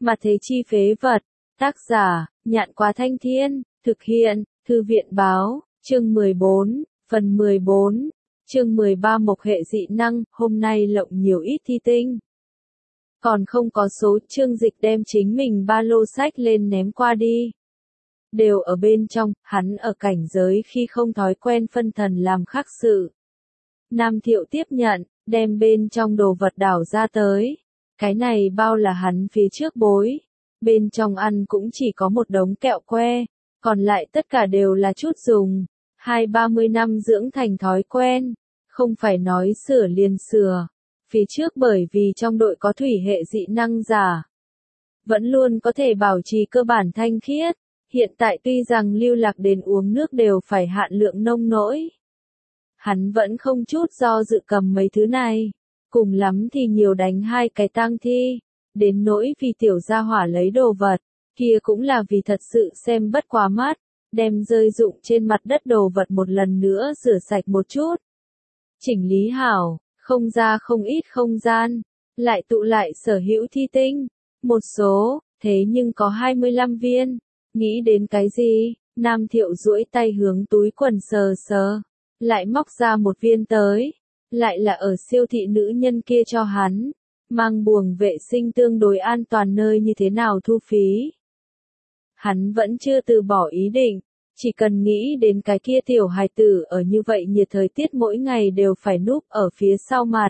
Mà thế chi phế vật. Tác giả, Nhạn Quá Thanh Thiên, thực hiện, Thư viện báo, chương 14, phần 14, chương 13 mộc hệ dị năng, hôm nay lộng nhiều ít thi tinh. Còn không có số, Trương Dịch đem chính mình ba lô sách lên ném qua đi. Đều ở bên trong, hắn ở cảnh giới khi không thói quen phân thần làm khác sự. Nam Thiệu tiếp nhận, đem bên trong đồ vật đảo ra tới. Cái này bao là hắn phía trước bối. Bên trong ăn cũng chỉ có một đống kẹo que, còn lại tất cả đều là chút dùng. 20-30 năm dưỡng thành thói quen, không phải nói sửa liền sửa. Phía trước bởi vì trong đội có thủy hệ dị năng giả, vẫn luôn có thể bảo trì cơ bản thanh khiết. Hiện tại tuy rằng lưu lạc đến uống nước đều phải hạn lượng nông nỗi, hắn vẫn không chút do dự cầm mấy thứ này, cùng lắm thì nhiều đánh 2 cái tang thi. Đến nỗi vì tiểu gia hỏa lấy đồ vật, kia cũng là vì thật sự xem bất quá mắt, đem rơi rụng trên mặt đất đồ vật một lần nữa rửa sạch một chút. Chỉnh lý hảo, không ra không ít không gian, lại tụ lại sở hữu thi tinh, một số, thế nhưng có 25 viên. Nghĩ đến cái gì, Nam Thiệu duỗi tay hướng túi quần sờ sờ, lại móc ra một viên tới, lại là ở siêu thị nữ nhân kia cho hắn. Mang buồng vệ sinh tương đối an toàn nơi như thế nào thu phí. Hắn vẫn chưa từ bỏ ý định, chỉ cần nghĩ đến cái kia tiểu hài tử ở như vậy nhiệt thời tiết mỗi ngày đều phải núp ở phía sau mặt.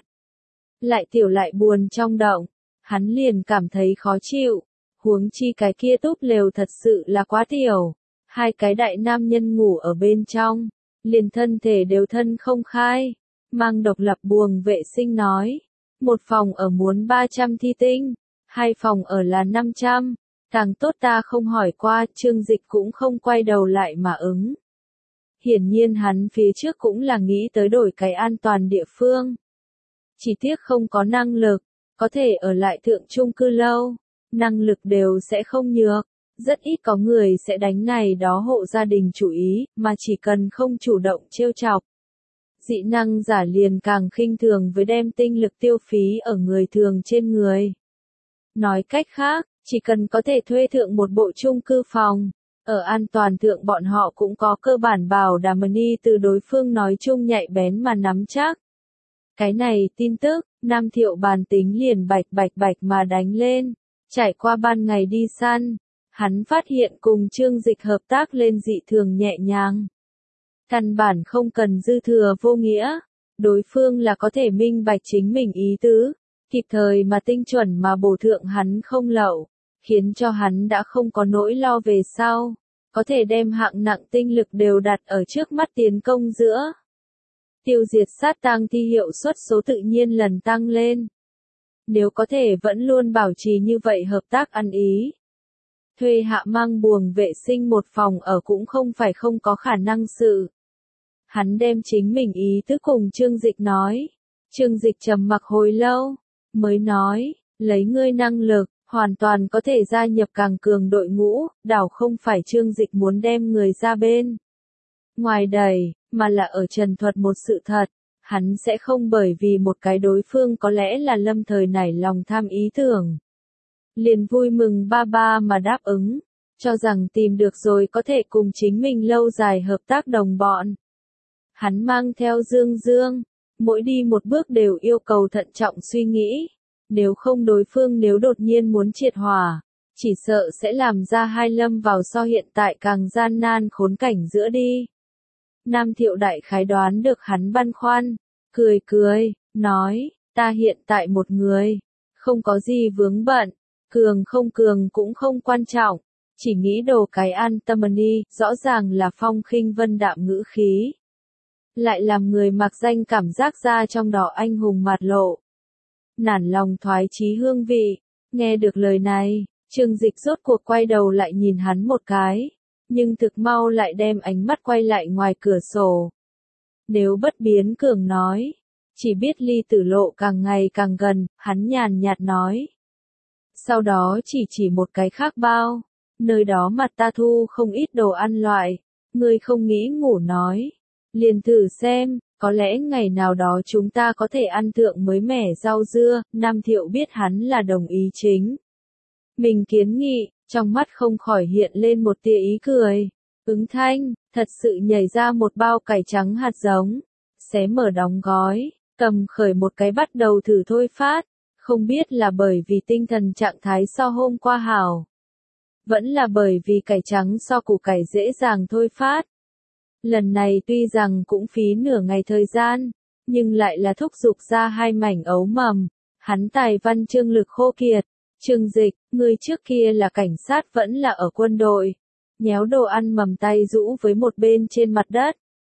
Lại tiểu lại buồn trong động, hắn liền cảm thấy khó chịu, huống chi cái kia túp lều thật sự là quá tiểu. 2 cái đại nam nhân ngủ ở bên trong, liền thân thể đều thân không khai, mang độc lập buồng vệ sinh nói. Một phòng ở muốn 300 thi tinh, 2 phòng ở là 500, càng tốt ta không hỏi qua, Trương Dịch cũng không quay đầu lại mà ứng. Hiển nhiên hắn phía trước cũng là nghĩ tới đổi cái an toàn địa phương. Chỉ tiếc không có năng lực, có thể ở lại thượng chung cư lâu, năng lực đều sẽ không nhược, rất ít có người sẽ đánh này đó hộ gia đình chủ ý, mà chỉ cần không chủ động trêu chọc. Dị năng giả liền càng khinh thường với đem tinh lực tiêu phí ở người thường trên người. Nói cách khác, chỉ cần có thể thuê thượng một bộ chung cư phòng, ở an toàn thượng bọn họ cũng có cơ bản bảo đảm money từ đối phương nói chung nhạy bén mà nắm chắc. Cái này tin tức, Nam Thiệu bàn tính liền bạch mà đánh lên. Trải qua ban ngày đi săn, hắn phát hiện cùng Trương Dịch hợp tác lên dị thường nhẹ nhàng. Căn bản không cần dư thừa vô nghĩa, đối phương là có thể minh bạch chính mình ý tứ, kịp thời mà tinh chuẩn mà bổ thượng hắn không lậu, khiến cho hắn đã không có nỗi lo về sau, có thể đem hạng nặng tinh lực đều đặt ở trước mắt tiến công giữa. Tiêu diệt sát tang thi hiệu suất số tự nhiên lần tăng lên. Nếu có thể vẫn luôn bảo trì như vậy hợp tác ăn ý. Thuê hạ mang buồng vệ sinh một phòng ở cũng không phải không có khả năng sự. Hắn đem chính mình ý tứ cùng Trương Dịch nói. Trương Dịch trầm mặc hồi lâu, mới nói, lấy ngươi năng lực, hoàn toàn có thể gia nhập càng cường đội ngũ, đảo không phải Trương Dịch muốn đem người ra bên ngoài đẩy, mà là ở trần thuật một sự thật. Hắn sẽ không bởi vì một cái đối phương có lẽ là lâm thời nảy lòng tham ý tưởng, liền vui mừng ba mà đáp ứng, cho rằng tìm được rồi có thể cùng chính mình lâu dài hợp tác đồng bọn. Hắn mang theo Dương, mỗi đi một bước đều yêu cầu thận trọng suy nghĩ, nếu không đối phương nếu đột nhiên muốn triệt hòa, chỉ sợ sẽ làm ra hai lâm vào so hiện tại càng gian nan khốn cảnh giữa đi. Nam Thiệu đại khái đoán được hắn băn khoăn, cười, nói, ta hiện tại một người, không có gì vướng bận, cường không cường cũng không quan trọng, chỉ nghĩ đồ cái an tâm đi, rõ ràng là phong khinh vân đạm ngữ khí. Lại làm người mặc danh cảm giác ra trong đó anh hùng mạt lộ. Nản lòng thoái chí hương vị, nghe được lời này, Trương Dịch rốt cuộc quay đầu lại nhìn hắn một cái, nhưng thực mau lại đem ánh mắt quay lại ngoài cửa sổ. Nếu bất biến cường nói, chỉ biết ly tử lộ càng ngày càng gần, hắn nhàn nhạt nói. Sau đó chỉ một cái khác bao, nơi đó mặt ta thu không ít đồ ăn loại, ngươi không nghĩ ngủ nói. Liền thử xem, có lẽ ngày nào đó chúng ta có thể ăn thượng mới mẻ rau dưa. Nam Thiệu biết hắn là đồng ý chính. Mình kiến nghị, trong mắt không khỏi hiện lên một tia ý cười. Ứng Thanh, thật sự nhảy ra một bao cải trắng hạt giống, xé mở đóng gói, cầm khởi một cái bắt đầu thử thôi phát. Không biết là bởi vì tinh thần trạng thái so hôm qua hảo, vẫn là bởi vì cải trắng so củ cải dễ dàng thôi phát. Lần này tuy rằng cũng phí nửa ngày thời gian, nhưng lại là thúc giục ra 2 mảnh ấu mầm. Hắn tài văn chương lực khô kiệt. Trương Dịch, ngươi trước kia là cảnh sát vẫn là ở quân đội. Nhéo đồ ăn mầm tay rũ với một bên trên mặt đất.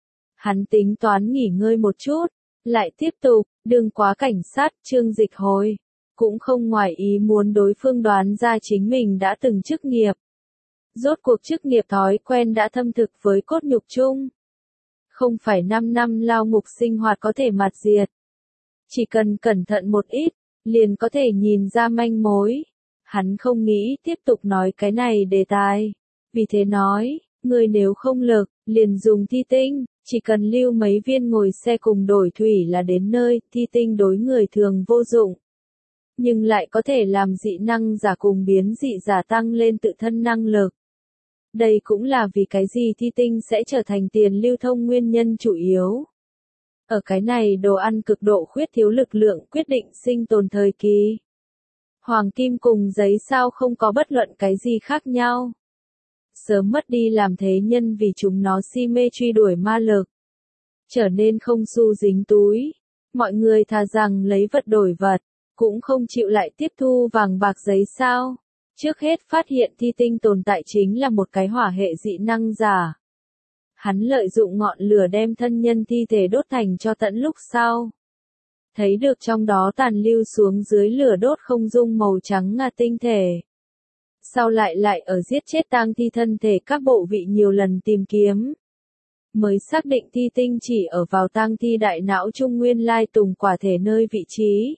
Hắn tính toán nghỉ ngơi một chút, lại tiếp tục, đừng quá cảnh sát. Trương Dịch hồi, cũng không ngoài ý muốn đối phương đoán ra chính mình đã từng chức nghiệp. Rốt cuộc chức nghiệp thói quen đã thâm thực với cốt nhục chung. Không phải 5 năm lao ngục sinh hoạt có thể mạt diệt. Chỉ cần cẩn thận một ít, liền có thể nhìn ra manh mối. Hắn không nghĩ tiếp tục nói cái này đề tài. Vì thế nói, người nếu không lực, liền dùng thi tinh, chỉ cần lưu mấy viên ngồi xe cùng đổi thủy là đến nơi. Thi tinh đối người thường vô dụng, nhưng lại có thể làm dị năng giả cùng biến dị giả tăng lên tự thân năng lực. Đây cũng là vì cái gì thi tinh sẽ trở thành tiền lưu thông nguyên nhân chủ yếu. Ở cái này đồ ăn cực độ khuyết thiếu lực lượng quyết định sinh tồn thời kỳ. Hoàng kim cùng giấy sao không có bất luận cái gì khác nhau. Sớm mất đi làm thế nhân vì chúng nó si mê truy đuổi ma lực. Trở nên không xu dính túi. Mọi người thà rằng lấy vật đổi vật, cũng không chịu lại tiếp thu vàng bạc giấy sao. Trước hết phát hiện thi tinh tồn tại chính là một cái hỏa hệ dị năng giả. Hắn lợi dụng ngọn lửa đem thân nhân thi thể đốt thành cho tẫn lúc sau. Thấy được trong đó tàn lưu xuống dưới lửa đốt không dung màu trắng ngà tinh thể. Sau lại ở giết chết tang thi thân thể các bộ vị nhiều lần tìm kiếm. Mới xác định thi tinh chỉ ở vào tang thi đại não trung nguyên lai tùng quả thể nơi vị trí.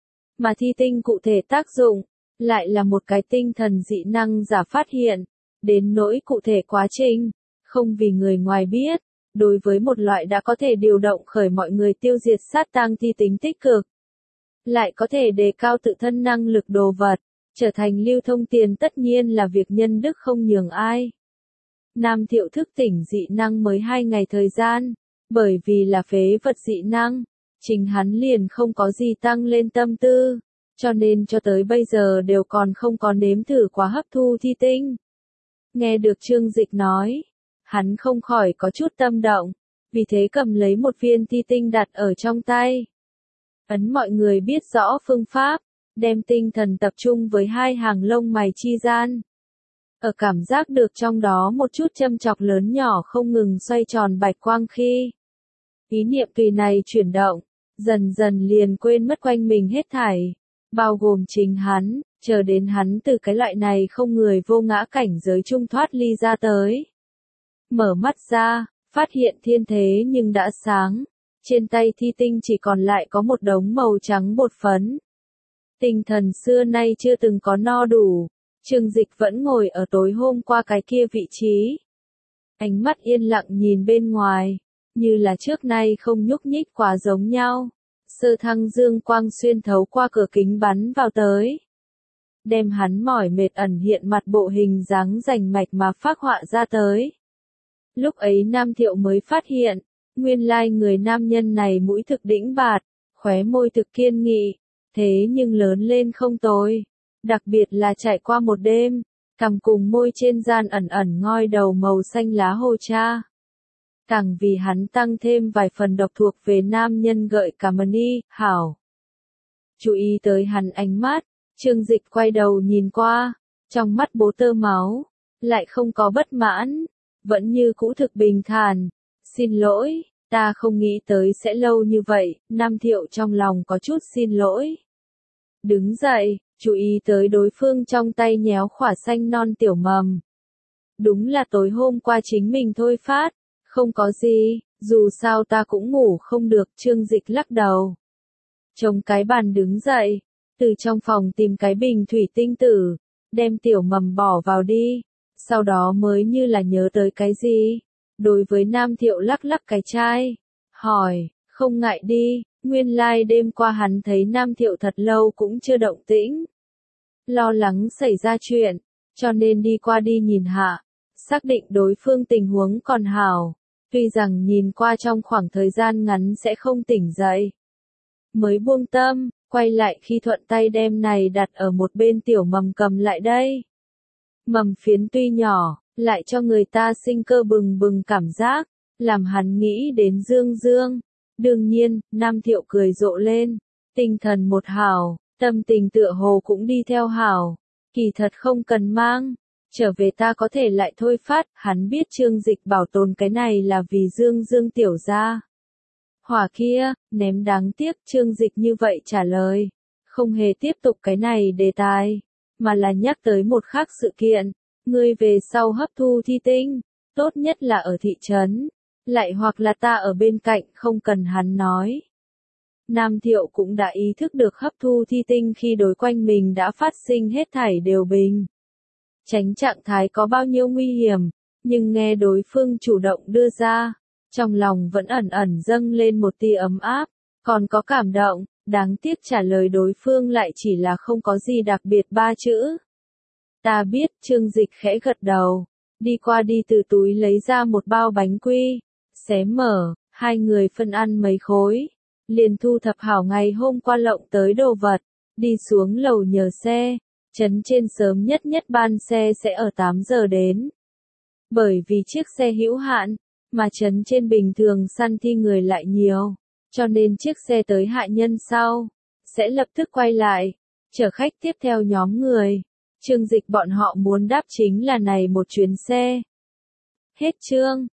Mà thi tinh cụ thể tác dụng, lại là một cái tinh thần dị năng giả phát hiện. Đến nỗi cụ thể quá trình, không vì người ngoài biết, đối với một loại đã có thể điều động khởi mọi người tiêu diệt sát tang thi tính tích cực. Lại có thể đề cao tự thân năng lực đồ vật, trở thành lưu thông tiền tất nhiên là việc nhân đức không nhường ai. Nam Thiệu thức tỉnh dị năng mới 2 ngày thời gian, bởi vì là phế vật dị năng, chính hắn liền không có gì tăng lên tâm tư, cho nên cho tới bây giờ đều còn không có nếm thử quá hấp thu thi tinh. Nghe được Trương Dịch nói, hắn không khỏi có chút tâm động, vì thế cầm lấy một viên thi tinh đặt ở trong tay. Ấn mọi người biết rõ phương pháp, đem tinh thần tập trung với 2 hàng lông mày chi gian. Ở cảm giác được trong đó một chút châm chọc lớn nhỏ không ngừng xoay tròn bạch quang khi. Ý niệm tùy này chuyển động, dần dần liền quên mất quanh mình hết thảy, bao gồm chính hắn, chờ đến hắn từ cái loại này không người vô ngã cảnh giới trung thoát ly ra tới. Mở mắt ra, phát hiện thiên thế nhưng đã sáng, trên tay thi tinh chỉ còn lại có một đống màu trắng bột phấn. Tinh thần xưa nay chưa từng có no đủ, Trương Dịch vẫn ngồi ở tối hôm qua cái kia vị trí. Ánh mắt yên lặng nhìn bên ngoài, như là trước nay không nhúc nhích quá giống nhau. Sơ thăng dương quang xuyên thấu qua cửa kính bắn vào tới. Đem hắn mỏi mệt ẩn hiện mặt bộ hình dáng rành mạch mà phác họa ra tới. Lúc ấy Nam Thiệu mới phát hiện, nguyên lai người nam nhân này mũi thực đĩnh bạt, khóe môi thực kiên nghị, thế nhưng lớn lên không tồi. Đặc biệt là trải qua một đêm, cằm cùng môi trên gian ẩn ẩn ngoi đầu màu xanh lá hồ cha. Càng vì hắn tăng thêm vài phần độc thuộc về nam nhân gợi cảm ni, hảo. Chú ý tới hắn ánh mắt, Trương Dịch quay đầu nhìn qua, trong mắt bố tơ máu, lại không có bất mãn, vẫn như cũ thực bình thản. Xin lỗi, ta không nghĩ tới sẽ lâu như vậy. Nam Thiệu trong lòng có chút xin lỗi. Đứng dậy, chú ý tới đối phương trong tay nhéo khỏa xanh non tiểu mầm. Đúng là tối hôm qua chính mình thôi phát, không có gì, dù sao ta cũng ngủ không được. Trương Dịch lắc đầu, chống cái bàn đứng dậy, từ trong phòng tìm cái bình thủy tinh tử, đem tiểu mầm bỏ vào đi, sau đó mới như là nhớ tới cái gì, đối với Nam Thiệu lắc lắc cái chai, hỏi, không ngại đi. Nguyên lai đêm qua hắn thấy Nam Thiệu thật lâu cũng chưa động tĩnh. lo lắng xảy ra chuyện, cho nên đi qua đi nhìn hạ, xác định đối phương tình huống còn hảo, tuy rằng nhìn qua trong khoảng thời gian ngắn sẽ không tỉnh dậy. Mới buông tâm, quay lại khi thuận tay đem này đặt ở một bên tiểu mầm cầm lại đây. Mầm phiến tuy nhỏ, lại cho người ta sinh cơ bừng bừng cảm giác, làm hắn nghĩ đến Dương Dương. Đương nhiên, Nam Thiệu cười rộ lên, tinh thần một hảo, tâm tình tựa hồ cũng đi theo hảo, kỳ thật không cần mang, trở về ta có thể lại thôi phát, hắn biết Trương Dịch bảo tồn cái này là vì Dương Dương tiểu gia. Hỏa kia, ném đáng tiếc Trương Dịch như vậy trả lời, không hề tiếp tục cái này đề tài, mà là nhắc tới một khác sự kiện, ngươi về sau hấp thu thi tinh, tốt nhất là ở thị trấn, lại hoặc là ta ở bên cạnh không cần hắn nói. Nam Thiệu cũng đã ý thức được hấp thu thi tinh khi đối quanh mình đã phát sinh hết thảy đều bình. Tránh trạng thái có bao nhiêu nguy hiểm, nhưng nghe đối phương chủ động đưa ra, trong lòng vẫn ẩn ẩn dâng lên một tia ấm áp, còn có cảm động, đáng tiếc trả lời đối phương lại chỉ là không có gì đặc biệt 3 chữ. Ta biết, Trương Dịch khẽ gật đầu, đi qua đi từ túi lấy ra một bao bánh quy, xé mở, hai người phân ăn mấy khối, liền thu thập hảo ngày hôm qua lộng tới đồ vật, đi xuống lầu nhờ xe, trấn trên sớm nhất ban xe sẽ ở 8 giờ đến. Bởi vì chiếc xe hữu hạn, mà trấn trên bình thường săn thi người lại nhiều, cho nên chiếc xe tới hạ nhân sau, sẽ lập tức quay lại, chở khách tiếp theo nhóm người. Trương Dịch bọn họ muốn đáp chính là này một chuyến xe. Hết chương.